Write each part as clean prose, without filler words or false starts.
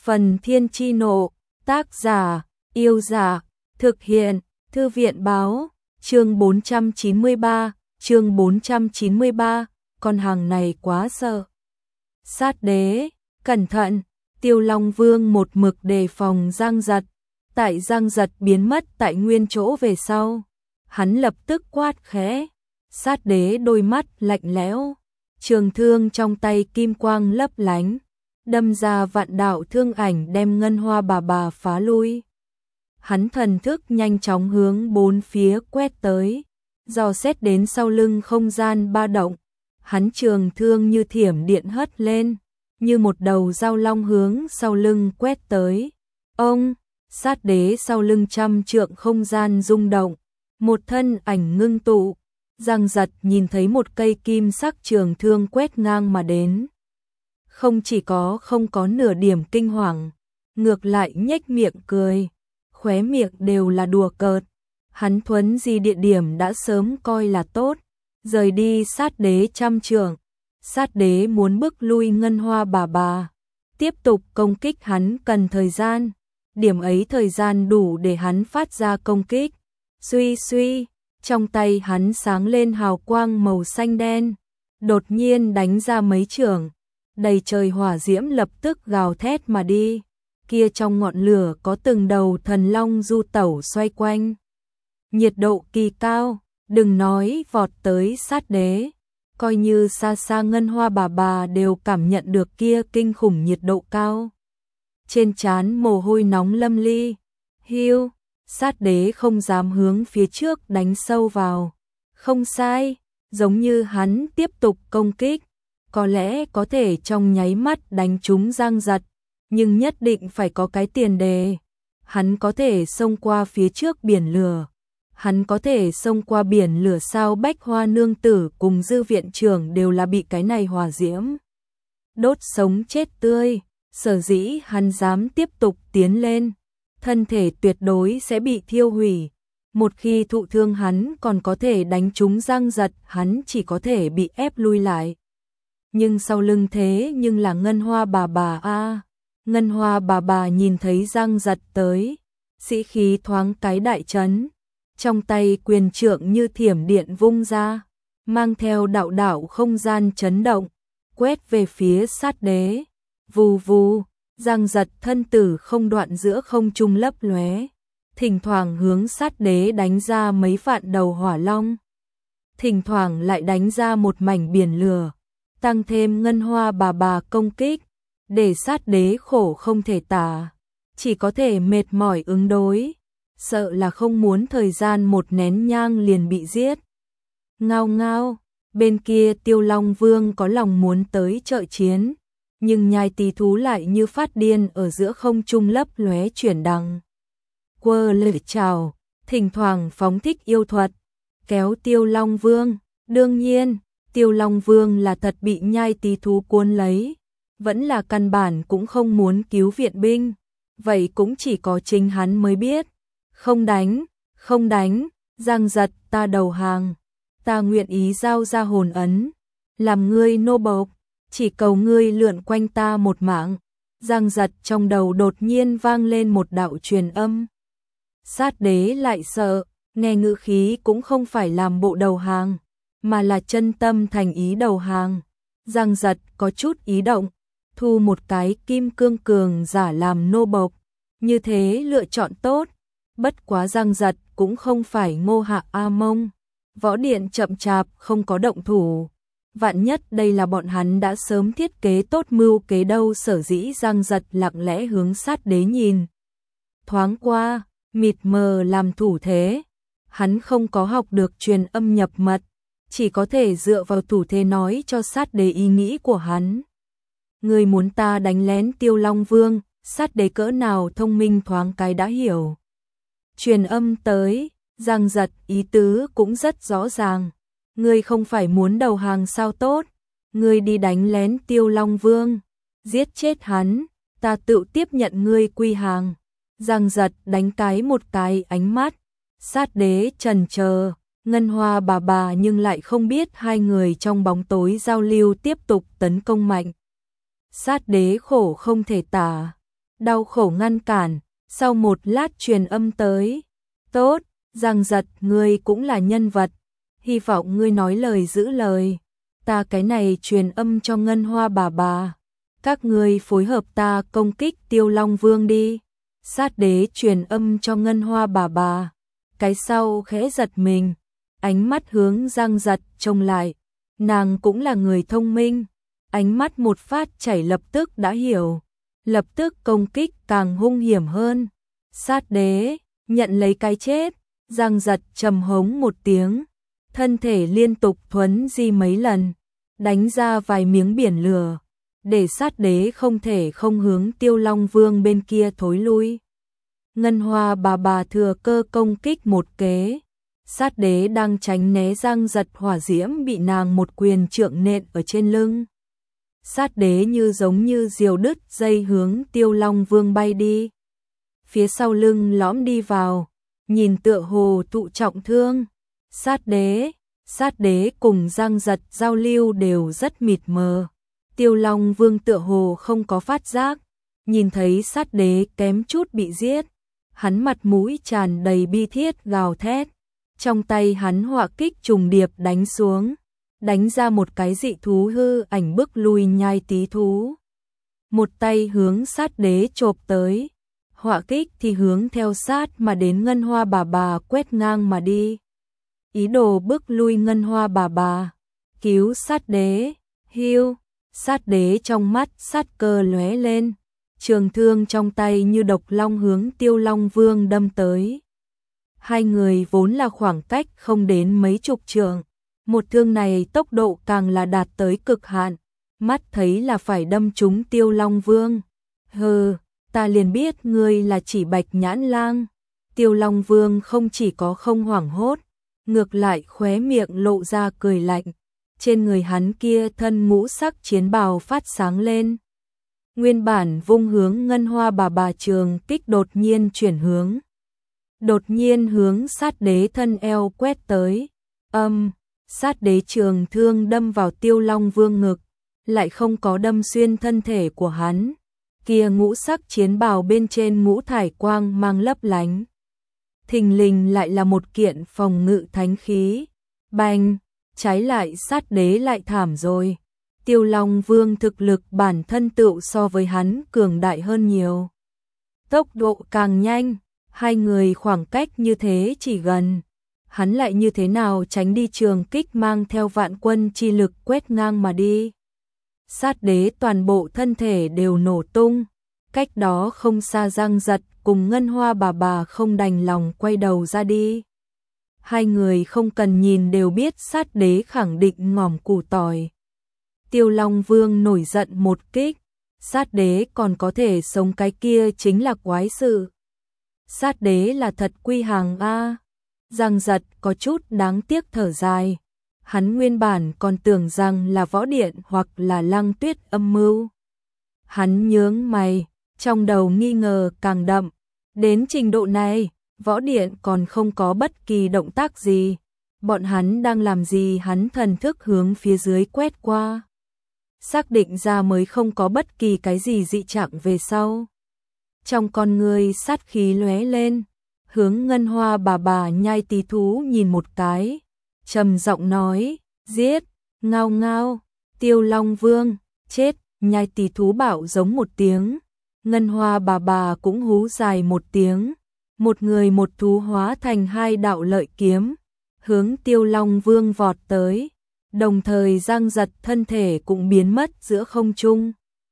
Phần Thiên Chi Nộ, tác giả, Yêu Dạ, thực hiện, Thư viện Báo, chương 493, con hàng này quá sợ. Sát đế, cẩn thận, Tiêu Long Vương một mực đề phòng Giang Giật, tại Giang Giật biến mất tại nguyên chỗ về sau. Hắn lập tức quát khẽ, sát đế đôi mắt lạnh lẽo, trường thương trong tay kim quang lấp lánh, đâm ra vạn đạo thương ảnh đem Ngân Hoa bà phá lui. Hắn thần thức nhanh chóng hướng bốn phía quét tới, dò xét đến sau lưng không gian ba động, hắn trường thương như thiểm điện hất lên, như một đầu dao long hướng sau lưng quét tới. Ông, sát đế sau lưng trăm trượng không gian rung động, một thân ảnh ngưng tụ, Giang Giật nhìn thấy một cây kim sắc trường thương quét ngang mà đến. Không chỉ không có nửa điểm kinh hoàng, ngược lại nhếch miệng cười, khóe miệng đều là đùa cợt. Hắn thuấn di địa điểm đã sớm coi là tốt, rời đi sát đế trăm trượng. Sát đế muốn bức lui Ngân Hoa bà, tiếp tục công kích hắn cần thời gian, điểm ấy thời gian đủ để hắn phát ra công kích. Suy suy, trong tay hắn sáng lên hào quang màu xanh đen, đột nhiên đánh ra mấy chưởng, đầy trời hỏa diễm lập tức gào thét mà đi, kia trong ngọn lửa có từng đầu thần long du tẩu xoay quanh. Nhiệt độ kỳ cao, đừng nói vọt tới sát đế, coi như xa xa Ngân Hoa bà đều cảm nhận được kia kinh khủng nhiệt độ cao. Trên trán mồ hôi nóng lâm ly, hiu, sát đế không dám hướng phía trước đánh sâu vào. Không sai, giống như hắn tiếp tục công kích, có lẽ có thể trong nháy mắt đánh trúng Giang Giật, nhưng nhất định phải có cái tiền đề. Hắn có thể xông qua phía trước biển lửa, hắn có thể xông qua biển lửa sao? Bách Hoa nương tử cùng Dư viện trưởng đều là bị cái này hỏa diễm đốt sống chết tươi, sở dĩ hắn dám tiếp tục tiến lên, thân thể tuyệt đối sẽ bị thiêu hủy. Một khi thụ thương hắn còn có thể đánh trúng Giang Giật, hắn chỉ có thể bị ép lui lại. Nhưng sau lưng thế nhưng là Ngân Hoa bà a. Ngân Hoa bà nhìn thấy Giang Giật tới, sĩ khí thoáng cái đại chấn, trong tay quyền trượng như thiểm điện vung ra, mang theo đạo đạo không gian chấn động, quét về phía sát đế. Vù vù, Giang Giật thân tử không đoạn giữa không trung lấp lóe, thỉnh thoảng hướng sát đế đánh ra mấy vạn đầu hỏa long, thỉnh thoảng lại đánh ra một mảnh biển lửa, tăng thêm Ngân Hoa bà công kích, để sát đế khổ không thể tả, chỉ có thể mệt mỏi ứng đối, sợ là không muốn thời gian một nén nhang liền bị giết. Ngao ngao, bên kia Tiêu Long Vương có lòng muốn tới trợ chiến, nhưng nhai tí thú lại như phát điên ở giữa không trung lấp lóe chuyển đằng. Quơ lưỡi chào, thỉnh thoảng phóng thích yêu thuật, kéo Tiêu Long Vương. Đương nhiên, Tiêu Long Vương là thật bị nhai tí thú cuốn lấy, vẫn là căn bản cũng không muốn cứu viện binh, vậy cũng chỉ có chính hắn mới biết. Không đánh, Giang Giật, ta đầu hàng, ta nguyện ý giao ra hồn ấn, làm ngươi nô bộc, chỉ cầu ngươi lượn quanh ta một mạng. Giang Giật trong đầu đột nhiên vang lên một đạo truyền âm. Sát đế lại sợ, nghe ngữ khí cũng không phải làm bộ đầu hàng, mà là chân tâm thành ý đầu hàng. Giang Giật có chút ý động, thu một cái kim cương cường giả làm nô bộc, như thế lựa chọn tốt. Bất quá Giang Giật cũng không phải Ngô Hạ A Mông, võ điện chậm chạp không có động thủ. Vạn nhất đây là bọn hắn đã sớm thiết kế tốt mưu kế đâu, sở dĩ Giang Giật lặng lẽ hướng sát đế nhìn. Thoáng qua, mịt mờ làm thủ thế. Hắn không có học được truyền âm nhập mật, chỉ có thể dựa vào thủ thế nói cho sát đế ý nghĩ của hắn. Người muốn ta đánh lén Tiêu Long Vương, sát đế cỡ nào thông minh thoáng cái đã hiểu. Truyền âm tới, Giang Giật ý tứ cũng rất rõ ràng. Ngươi không phải muốn đầu hàng sao? Tốt, ngươi đi đánh lén Tiêu Long Vương, giết chết hắn, ta tự tiếp nhận ngươi quy hàng. Giang Giật đánh một cái ánh mắt, sát đế trần chờ, Ngân Hoa bà nhưng lại không biết hai người trong bóng tối giao lưu tiếp tục tấn công mạnh. Sát đế khổ không thể tả, đau khổ ngăn cản, sau một lát truyền âm tới. Tốt, Giang Giật, ngươi cũng là nhân vật, hy vọng ngươi nói lời giữ lời. Ta cái này truyền âm cho Ngân Hoa bà. Các ngươi phối hợp ta công kích Tiêu Long Vương đi. Sát đế truyền âm cho Ngân Hoa bà. Cái sau khẽ giật mình, ánh mắt hướng Giang Giật trông lại. Nàng cũng là người thông minh, ánh mắt một phát chảy lập tức đã hiểu, lập tức công kích càng hung hiểm hơn. Sát đế, nhận lấy cái chết. Giang Giật trầm hống một tiếng, thân thể liên tục thuấn di mấy lần, đánh ra vài miếng biển lửa, để sát đế không thể không hướng Tiêu Long Vương bên kia thối lui. Ngân Hoa bà thừa cơ công kích một kế, sát đế đang tránh né Giang Giật hỏa diễm bị nàng một quyền trượng nện ở trên lưng. Sát đế như giống như diều đứt dây hướng Tiêu Long Vương bay đi. Phía sau lưng lõm đi vào, nhìn tựa hồ thụ trọng thương. Sát đế cùng Giang Giật giao lưu đều rất mịt mờ. Tiêu Long Vương tựa hồ không có phát giác, nhìn thấy sát đế kém chút bị giết, hắn mặt mũi tràn đầy bi thiết gào thét. Trong tay hắn họa kích trùng điệp đánh xuống, đánh ra một cái dị thú hư ảnh bức lui nhai tí thú. Một tay hướng sát đế chộp tới, họa kích thì hướng theo sát mà đến Ngân Hoa bà quét ngang mà đi. Ý đồ bức lui Ngân Hoa bà. Cứu sát đế, hiu. Sát đế trong mắt sát cơ lóe lên, trường thương trong tay như độc long hướng Tiêu Long Vương đâm tới. Hai người vốn là khoảng cách không đến mấy chục trượng, một thương này tốc độ càng là đạt tới cực hạn, mắt thấy là phải đâm trúng Tiêu Long Vương. Hừ, ta liền biết ngươi là chỉ Bạch Nhãn Lang. Tiêu Long Vương không chỉ có không hoảng hốt, ngược lại khóe miệng lộ ra cười lạnh. Trên người hắn kia thân ngũ sắc chiến bào phát sáng lên. Nguyên bản vung hướng Ngân Hoa bà trường kích đột nhiên chuyển hướng. Đột nhiên hướng sát đế thân eo quét tới. Sát đế trường thương đâm vào Tiêu Long Vương ngực, lại không có đâm xuyên thân thể của hắn. Kia ngũ sắc chiến bào bên trên ngũ thải quang mang lấp lánh. Thình lình lại là một kiện phòng ngự thánh khí. Bành! Trái lại sát đế lại thảm rồi. Tiêu Long Vương thực lực bản thân tựu so với hắn cường đại hơn nhiều. Tốc độ càng nhanh, hai người khoảng cách như thế chỉ gần. Hắn lại như thế nào tránh đi trường kích mang theo vạn quân chi lực quét ngang mà đi. Sát đế toàn bộ thân thể đều nổ tung. Cách đó không xa Giang Giật cùng Ngân Hoa bà không đành lòng quay đầu ra đi. Hai người không cần nhìn đều biết sát đế khẳng định ngòm củ tỏi. Tiêu Long Vương nổi giận một kích, sát đế còn có thể sống cái kia chính là quái sự. Sát đế là thật quy hàng a. Giang Giật có chút đáng tiếc thở dài. Hắn nguyên bản còn tưởng rằng là Võ Điện hoặc là Lăng Tuyết âm mưu. Hắn nhướng mày, trong đầu nghi ngờ càng đậm. Đến trình độ này, Võ Điện còn không có bất kỳ động tác gì. Bọn hắn đang làm gì? Hắn thần thức hướng phía dưới quét qua. Xác định ra mới không có bất kỳ cái gì dị trạng về sau. Trong con người sát khí lóe lên, hướng Ngân Hoa bà nhai tí thú nhìn một cái, trầm giọng nói, giết, ngao ngao, Tiêu Long Vương, chết, nhai tí thú bảo giống một tiếng, Ngân Hoa bà cũng hú dài một tiếng, một người một thú hóa thành hai đạo lợi kiếm, hướng Tiêu Long Vương vọt tới, đồng thời Giang Giật thân thể cũng biến mất giữa không trung.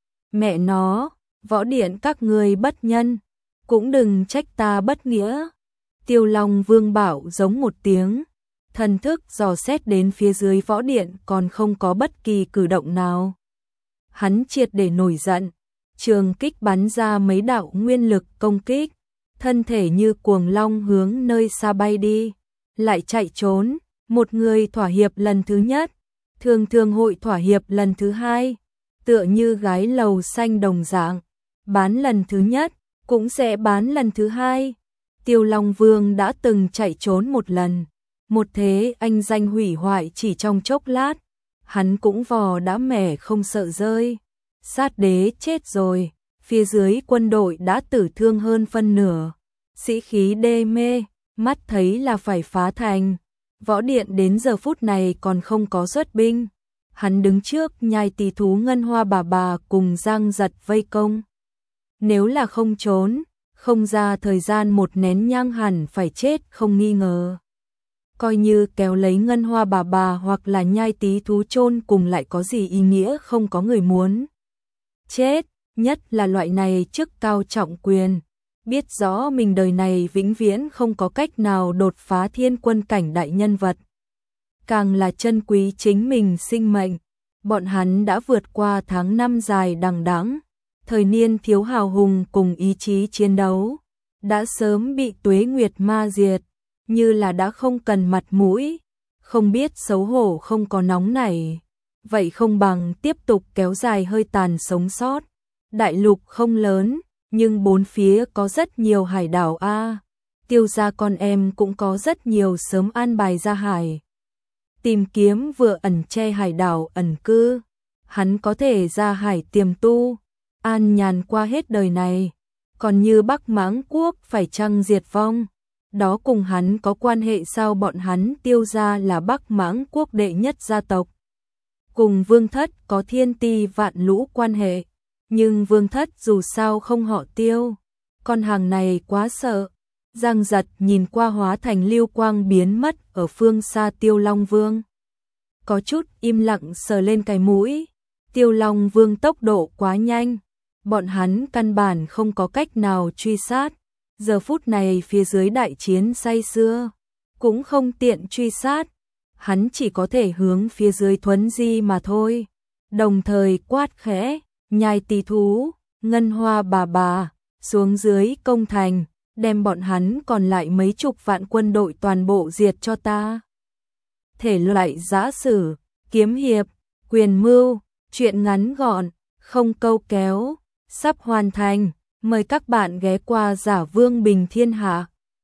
Mẹ nó, Võ Điện các ngươi bất nhân, cũng đừng trách ta bất nghĩa. Tiêu Long Vương bảo giống một tiếng, thần thức dò xét đến phía dưới Võ Điện còn không có bất kỳ cử động nào. Hắn triệt để nổi giận, trường kích bắn ra mấy đạo nguyên lực công kích, thân thể như cuồng long hướng nơi xa bay đi, lại chạy trốn, một người thỏa hiệp lần thứ nhất, thường hội thỏa hiệp lần thứ hai, tựa như gái lầu xanh đồng dạng, bán lần thứ nhất, cũng sẽ bán lần thứ hai. Tiêu Long Vương đã từng chạy trốn một lần, một thế anh danh hủy hoại chỉ trong chốc lát, hắn cũng vò đã mẻ không sợ rơi. Sát đế chết rồi, phía dưới quân đội đã tử thương hơn phân nửa, sĩ khí đê mê, mắt thấy là phải phá thành. Võ Điện đến giờ phút này còn không có xuất binh. Hắn đứng trước nhai tỷ thú Ngân Hoa bà cùng Giang Giật vây công. Nếu là không trốn, không ra thời gian một nén nhang hẳn phải chết không nghi ngờ. Coi như kéo lấy Ngân Hoa bà hoặc là nhai tí thú chôn cùng lại có gì ý nghĩa, không có người muốn chết, nhất là loại này chức cao trọng quyền. Biết rõ mình đời này vĩnh viễn không có cách nào đột phá thiên quân cảnh đại nhân vật. Càng là trân quý chính mình sinh mệnh. Bọn hắn đã vượt qua tháng năm dài đằng đẵng, thời niên thiếu hào hùng cùng ý chí chiến đấu, đã sớm bị tuế nguyệt ma diệt, như là đã không cần mặt mũi, không biết xấu hổ, không có nóng nảy. Vậy không bằng tiếp tục kéo dài hơi tàn sống sót. Đại lục không lớn, nhưng bốn phía có rất nhiều hải đảo a. Tiêu gia con em cũng có rất nhiều sớm an bài ra hải. Tìm kiếm vừa ẩn che hải đảo ẩn cư, hắn có thể ra hải tiềm tu, an nhàn qua hết đời này. Còn như Bắc Mãng quốc phải chăng diệt vong, đó cùng hắn có quan hệ sao? Bọn hắn Tiêu gia là Bắc Mãng quốc đệ nhất gia tộc, cùng Vương Thất có thiên ti vạn lũ quan hệ, nhưng Vương Thất dù sao không họ Tiêu, con hàng này quá sợ. Giang Giật nhìn qua hóa thành lưu quang biến mất ở phương xa Tiêu Long Vương, có chút im lặng sờ lên cái mũi. Tiêu Long Vương tốc độ quá nhanh, bọn hắn căn bản không có cách nào truy sát. Giờ phút này phía dưới đại chiến say sưa, cũng không tiện truy sát, hắn chỉ có thể hướng phía dưới thuấn di mà thôi. Đồng thời quát khẽ, nhai tỷ thú, Ngân Hoa bà xuống dưới công thành, đem bọn hắn còn lại mấy chục vạn quân đội toàn bộ diệt cho ta. Thể loại giã sử, kiếm hiệp, quyền mưu, truyện ngắn gọn, không câu kéo, sắp hoàn thành. Mời các bạn ghé qua Giả Vương Bình Thiên Hạ.